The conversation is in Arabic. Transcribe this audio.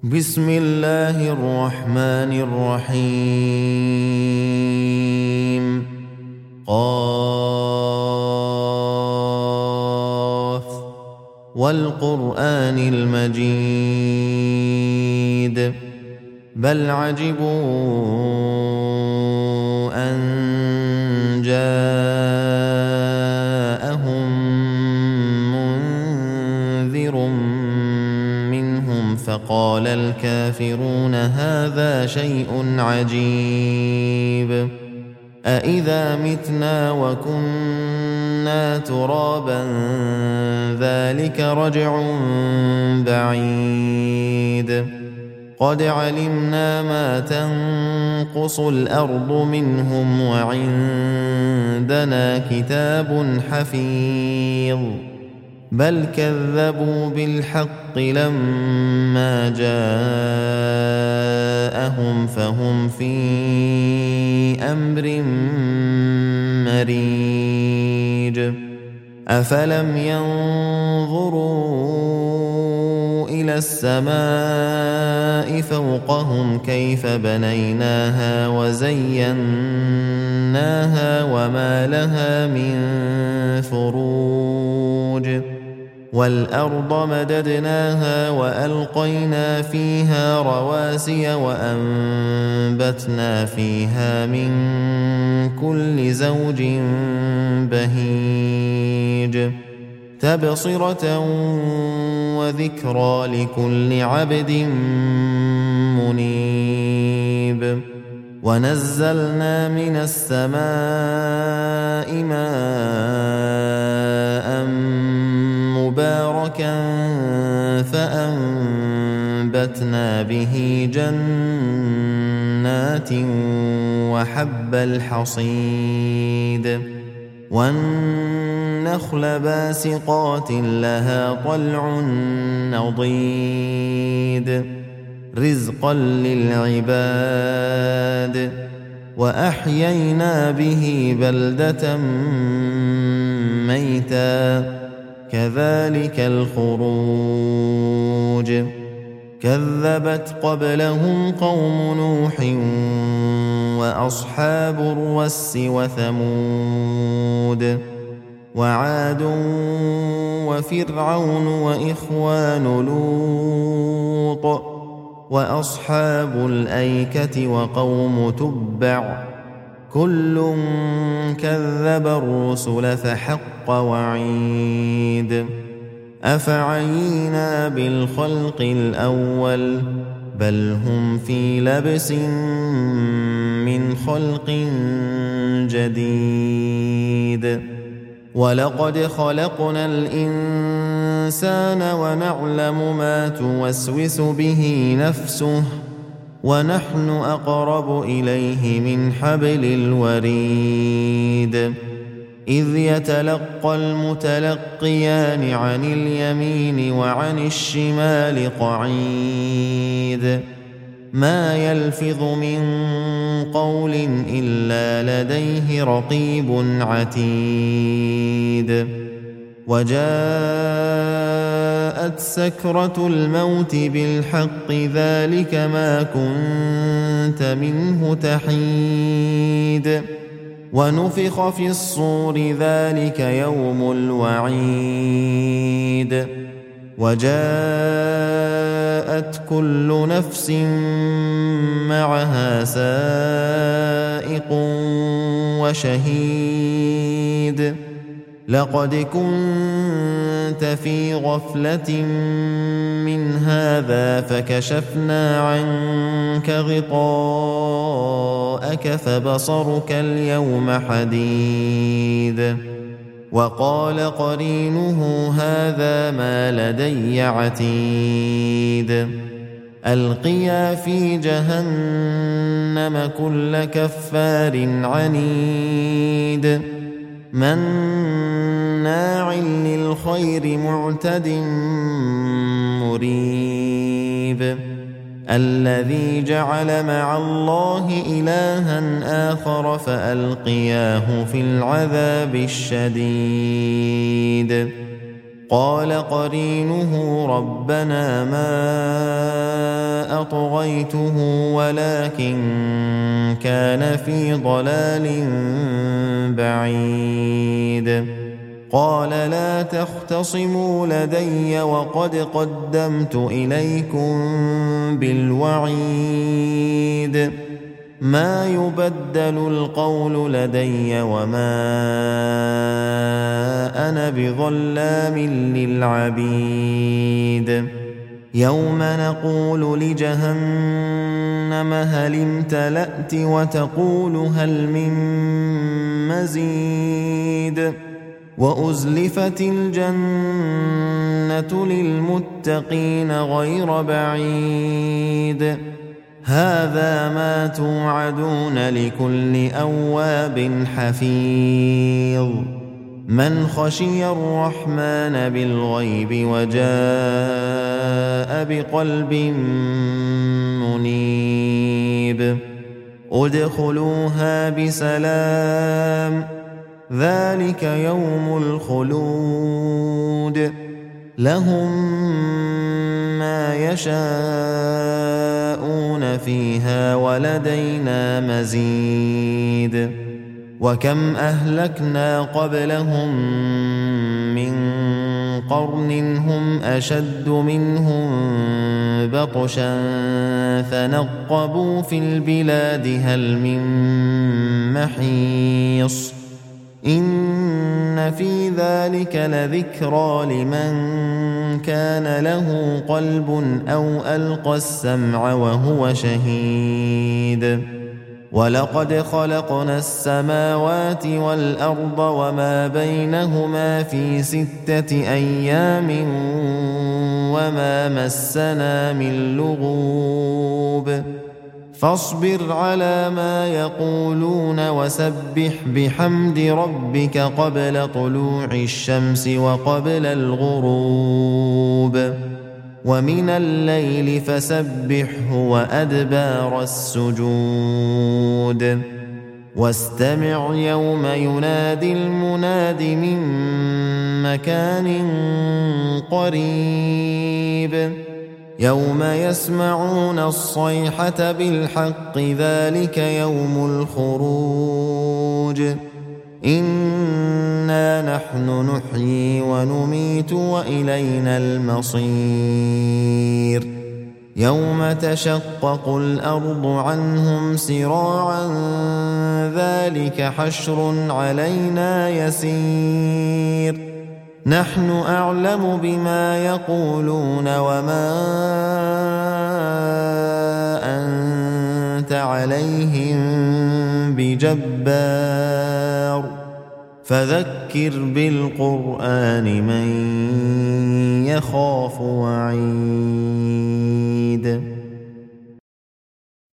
بسم الله الرحمن الرحيم قاف والقرآن المجيد بل عجبوا أن جاءهم منذر منهم فقال الكافرون هذا شيء عجيب أإذا متنا وكنا ترابا ذلك رجع بعيد قد علمنا ما تنقص الأرض منهم وعندنا كتاب حفيظ بل كذبوا بالحق لما جاءهم فهم في أمر مريج أفلم ينظروا إلى السماء فوقهم كيف بنيناها وزيناها وما لها من فروج والأرض مددناها وألقينا فيها رواسي وأنبتنا فيها من كل زوج بهيج تبصرة وذكرى لكل عبد منيب ونزلنا من السماء ماء مباركا فأنبتنا به جنات وحب الحصيد والنخل باسقات لها طلع نضيد رزقا للعباد وأحيينا به بلدة ميتا كذلك الخروج كذبت قبلهم قوم نوح وأصحاب الرس وثمود وعاد وفرعون وإخوان لوط وأصحاب الأيكة وقوم تبع كل كذب الرسل فحق وعيد أفعينا بالخلق الأول بل هم في لبس من خلق جديد ولقد خلقنا الإنسان ونعلم ما توسوس به نفسه ونحن أقرب إليه من حبل الوريد إذ يتلقى المتلقيان عن اليمين وعن الشمال قعيد ما يلفظ من قول إلا لديه رقيب عتيد وجاءت سكرة الموت بالحق ذلك ما كنت منه تحيد ونفخ في الصور ذلك يوم الوعيد وجاءت كل نفس معها سائق وشهيد لقد كنت في غفلة من هذا فكشفنا عنك غطاءك فبصرك اليوم حديد وقال قرينه هذا ما لدي عتيد ألقيا في جهنم كل كفار عنيد مناع للخير معتد مريب الذي جعل مع الله إلها آخر فألقياه في العذاب الشديد قال قرينه ربنا ما أطغيته ولكن كان في ضلال بعيد. قال لا تختصموا لدي وقد قدمت إليكم بالوعيد. ما يبدل القول لدي وما أنا بظلام للعبيد. يوم نقول لجهنم هل امتلأت وتقول هل من مزيد. وأزلفت الجنة للمتقين غير بعيد. هذا ما توعدون لكل أواب حفيظ. من خشي الرحمن بالغيب وجاء بقلب منيب. ادخلوها بسلام ذلك يوم الخلود. لهم ما يشاءون فيها ولدينا مزيد. وكم أهلكنا قبلهم من قرن هم أشد منهم بطشا فنقبوا في البلاد هل من محيص. إن في ذلك لذكرى لمن كان له قلب أو ألقى السمع وهو شهيد. ولقد خلقنا السماوات والأرض وما بينهما في 6 أيام وما مسنا من لغوب. فاصبر على ما يقولون وسبح بحمد ربك قبل طلوع الشمس وقبل الغروب. ومن الليل فسبحه وأدبار السجود. واستمع يوم ينادي المناد من مكان قريب. يوم يسمعون الصيحة بالحق ذلك يوم الخروج. إنا نحن نحيي ونميت وإلينا المصير. يوم تشقق الأرض عنهم سراعا ذلك حشر علينا يسير. نحن أعلم بما يقولون وما أنت عليهم بجبار. فذكر بالقرآن من يخاف وعيد.